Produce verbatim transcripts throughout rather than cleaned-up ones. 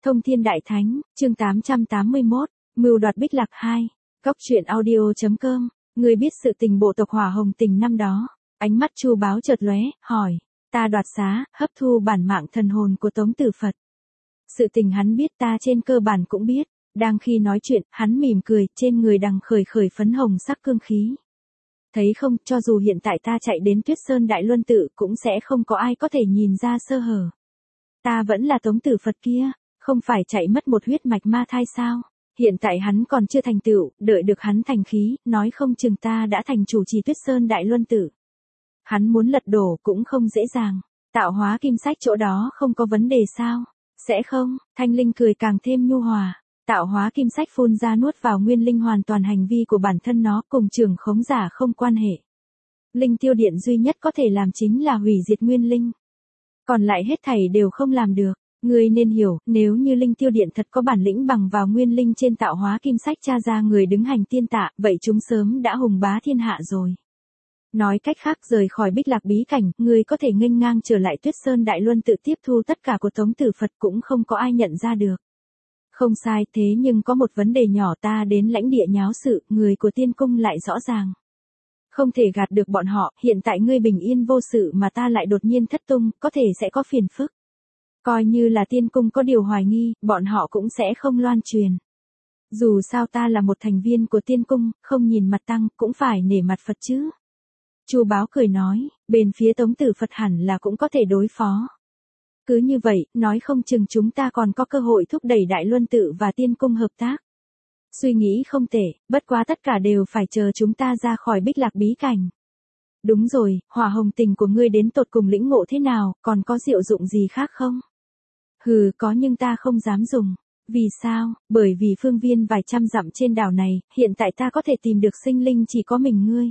Thông Thiên Đại Thánh, chương tám trăm tám mươi mốt, Mưu đoạt Bích Lạc hai, Góc truyện audio chấm com, người biết sự tình bộ tộc Hỏa Hồng Tình năm đó. Ánh mắt Chu Báo chợt lóe, hỏi, ta đoạt xá, hấp thu bản mạng thần hồn của Tống Tử Phật. Sự tình hắn biết ta trên cơ bản cũng biết, đang khi nói chuyện, hắn mỉm cười, trên người đằng khởi khởi phấn hồng sắc cương khí. Thấy không, cho dù hiện tại ta chạy đến Tuyết Sơn Đại Luân Tự cũng sẽ không có ai có thể nhìn ra sơ hở. Ta vẫn là Tống Tử Phật kia, không phải chạy mất một huyết mạch ma thai sao? Hiện tại hắn còn chưa thành tựu, đợi được hắn thành khí, nói không chừng ta đã thành chủ trì Tuyết Sơn Đại Luân Tự. Hắn muốn lật đổ cũng không dễ dàng, tạo hóa kim sách chỗ đó không có vấn đề sao? Sẽ không, Thanh Linh cười càng thêm nhu hòa. Tạo hóa kim sách phun ra nuốt vào nguyên linh hoàn toàn hành vi của bản thân nó cùng trưởng khống giả không quan hệ. Linh tiêu điện duy nhất có thể làm chính là hủy diệt nguyên linh. Còn lại hết thảy đều không làm được. Ngươi nên hiểu, nếu như linh tiêu điện thật có bản lĩnh bằng vào nguyên linh trên tạo hóa kim sách tra ra người đứng hành tiên tạ, vậy chúng sớm đã hùng bá thiên hạ rồi. Nói cách khác, rời khỏi Bích Lạc bí cảnh, ngươi có thể nghênh ngang trở lại Tuyết Sơn Đại Luân Tự tiếp thu tất cả của Tống Tử Phật cũng không có ai nhận ra được. Không sai, thế nhưng có một vấn đề nhỏ, ta đến lãnh địa nháo sự, người của tiên cung lại rõ ràng. Không thể gạt được bọn họ, hiện tại ngươi bình yên vô sự mà ta lại đột nhiên thất tung, có thể sẽ có phiền phức. Coi như là tiên cung có điều hoài nghi, bọn họ cũng sẽ không loan truyền. Dù sao ta là một thành viên của tiên cung, không nhìn mặt tăng, cũng phải nể mặt Phật chứ. Chu Báo cười nói, bên phía Tống Tử Phật hẳn là cũng có thể đối phó. Cứ như vậy, nói không chừng chúng ta còn có cơ hội thúc đẩy Đại Luân Tự và tiên cung hợp tác. Suy nghĩ không tệ, bất quá tất cả đều phải chờ chúng ta ra khỏi Bích Lạc bí cảnh. Đúng rồi, Hỏa Hồng Tình của ngươi đến tột cùng lĩnh ngộ thế nào, còn có diệu dụng gì khác không? Hừ, có nhưng ta không dám dùng. Vì sao? Bởi vì phương viên vài trăm dặm trên đảo này, hiện tại ta có thể tìm được sinh linh chỉ có mình ngươi.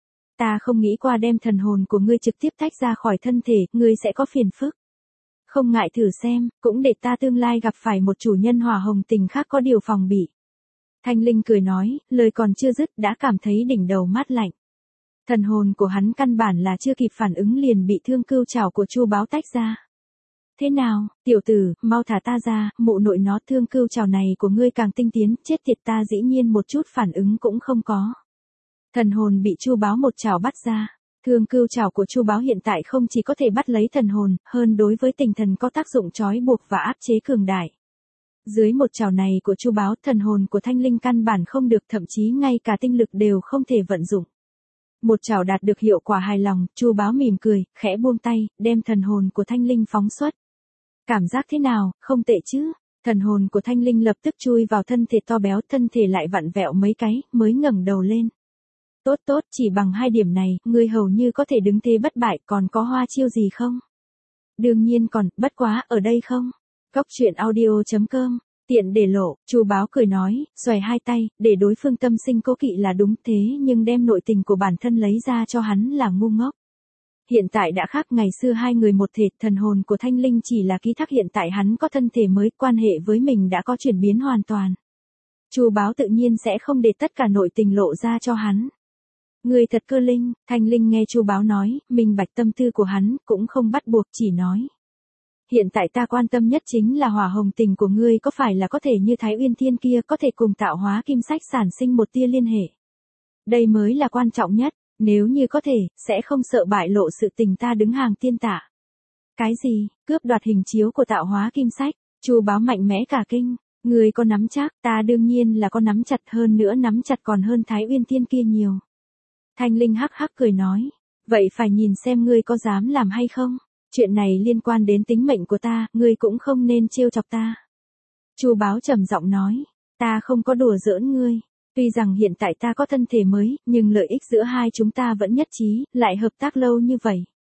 Ta không nghĩ qua đem thần hồn của ngươi trực tiếp tách ra khỏi thân thể, ngươi sẽ có phiền phức. Không ngại thử xem, cũng để ta tương lai gặp phải một chủ nhân Hỏa Hồng Tình khác có điều phòng bị. Thanh Linh cười nói, lời còn chưa dứt đã cảm thấy đỉnh đầu mát lạnh. Thần hồn của hắn căn bản là chưa kịp phản ứng liền bị thương cưu chảo của Chu Báo tách ra. Thế nào, tiểu tử, mau thả ta ra, mụ nội nó, thương cưu chảo này của ngươi càng tinh tiến, chết tiệt, ta dĩ nhiên một chút phản ứng cũng không có. Thần hồn bị Chu Báo một chảo bắt ra. Thương cưu chảo của Chu Báo hiện tại không chỉ có thể bắt lấy thần hồn, hơn đối với tinh thần có tác dụng trói buộc và áp chế cường đại. Dưới một chảo này của Chu Báo, thần hồn của Thanh Linh căn bản không được, thậm chí ngay cả tinh lực đều không thể vận dụng. Một chảo đạt được hiệu quả hài lòng, Chu Báo mỉm cười, khẽ buông tay, đem thần hồn của Thanh Linh phóng xuất. Cảm giác thế nào, không tệ chứ? Thần hồn của Thanh Linh lập tức chui vào thân thể to béo, thân thể lại vặn vẹo mấy cái, mới ngẩng đầu lên. Tốt tốt, chỉ bằng hai điểm này, ngươi hầu như có thể đứng thế bất bại, còn có hoa chiêu gì không? Đương nhiên còn, bất quá, ở đây không? Góc truyện audio chấm com, tiện để lộ, Chu Báo cười nói, xoay hai tay, để đối phương tâm sinh cố kỵ là đúng, thế nhưng đem nội tình của bản thân lấy ra cho hắn là ngu ngốc. Hiện tại đã khác, ngày xưa hai người một thể, thần hồn của Thanh Linh chỉ là ký thác, hiện tại hắn có thân thể mới, quan hệ với mình đã có chuyển biến hoàn toàn. Chu Báo tự nhiên sẽ không để tất cả nội tình lộ ra cho hắn. Người thật cơ linh, Thanh Linh nghe Chu Báo nói, minh bạch tâm tư của hắn, cũng không bắt buộc, chỉ nói. Hiện tại ta quan tâm nhất chính là Hỏa Hồng Tình của ngươi có phải là có thể như Thái Uyên Thiên kia có thể cùng tạo hóa kim sách sản sinh một tia liên hệ. Đây mới là quan trọng nhất, nếu như có thể, sẽ không sợ bại lộ sự tình ta đứng hàng tiên tạ. Cái gì, cướp đoạt hình chiếu của tạo hóa kim sách? Chu Báo mạnh mẽ cả kinh, ngươi có nắm chắc, ta đương nhiên là có nắm chặt, hơn nữa nắm chặt còn hơn Thái Uyên Thiên kia nhiều. Thanh Linh hắc hắc cười nói, vậy phải nhìn xem ngươi có dám làm hay không, chuyện này liên quan đến tính mệnh của ta, ngươi cũng không nên trêu chọc ta. Chu Báo trầm giọng nói, ta không có đùa giỡn ngươi, tuy rằng hiện tại ta có thân thể mới, nhưng lợi ích giữa hai chúng ta vẫn nhất trí, lại hợp tác lâu như vậy.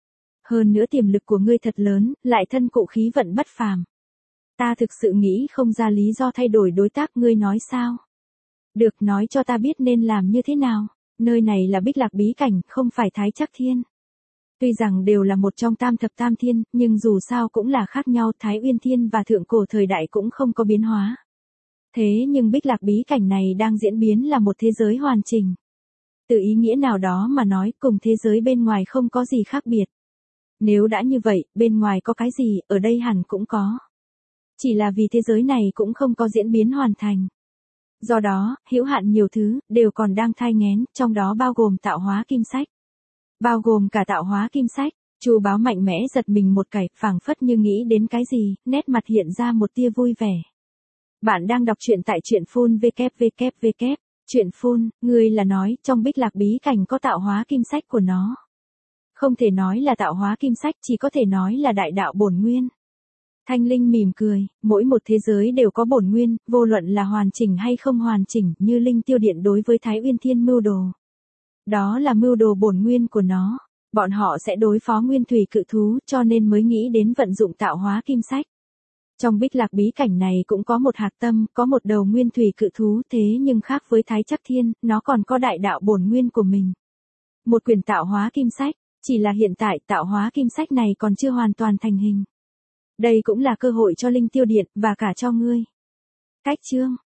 Hơn nữa tiềm lực của ngươi thật lớn, lại thân cụ khí vận bất phàm. Ta thực sự nghĩ không ra lý do thay đổi đối tác, ngươi nói sao? Được, nói cho ta biết nên làm như thế nào. Nơi này là Bích Lạc bí cảnh, không phải Thái Trắc Thiên. Tuy rằng đều là một trong tam thập tam thiên, nhưng dù sao cũng là khác nhau, Thái Uyên Thiên và thượng cổ thời đại cũng không có biến hóa. Thế nhưng Bích Lạc bí cảnh này đang diễn biến là một thế giới hoàn chỉnh. Từ ý nghĩa nào đó mà nói, cùng thế giới bên ngoài không có gì khác biệt. Nếu đã như vậy, bên ngoài có cái gì, ở đây hẳn cũng có. chỉ là vì thế giới này cũng không có diễn biến hoàn thành. Do đó, hữu hạn nhiều thứ, đều còn đang thai nghén, trong đó bao gồm tạo hóa kim sách. Bao gồm cả tạo hóa kim sách, Chu Báo mạnh mẽ giật mình một cái, phảng phất như nghĩ đến cái gì, nét mặt hiện ra một tia vui vẻ. Bạn đang đọc truyện tại truyện phun vê kép vê kép vê kép. Truyện phun, ngươi là nói, trong Bích Lạc bí cảnh có tạo hóa kim sách của nó. Không thể nói là tạo hóa kim sách, chỉ có thể nói là đại đạo bổn nguyên. Thanh Linh mỉm cười, mỗi một thế giới đều có bổn nguyên, vô luận là hoàn chỉnh hay không hoàn chỉnh, như Linh Tiêu Điện đối với Thái Uyên Thiên mưu đồ. Đó là mưu đồ bổn nguyên của nó. Bọn họ sẽ đối phó nguyên thủy cự thú, cho nên mới nghĩ đến vận dụng tạo hóa kim sách. Trong Bích Lạc bí cảnh này cũng có một hạt tâm, có một đầu nguyên thủy cự thú, thế nhưng khác với Thái Chắc Thiên, nó còn có đại đạo bổn nguyên của mình. Một quyển tạo hóa kim sách, chỉ là hiện tại tạo hóa kim sách này còn chưa hoàn toàn thành hình. Đây cũng là cơ hội cho Linh Tiêu Điện, và cả cho ngươi. Cách chương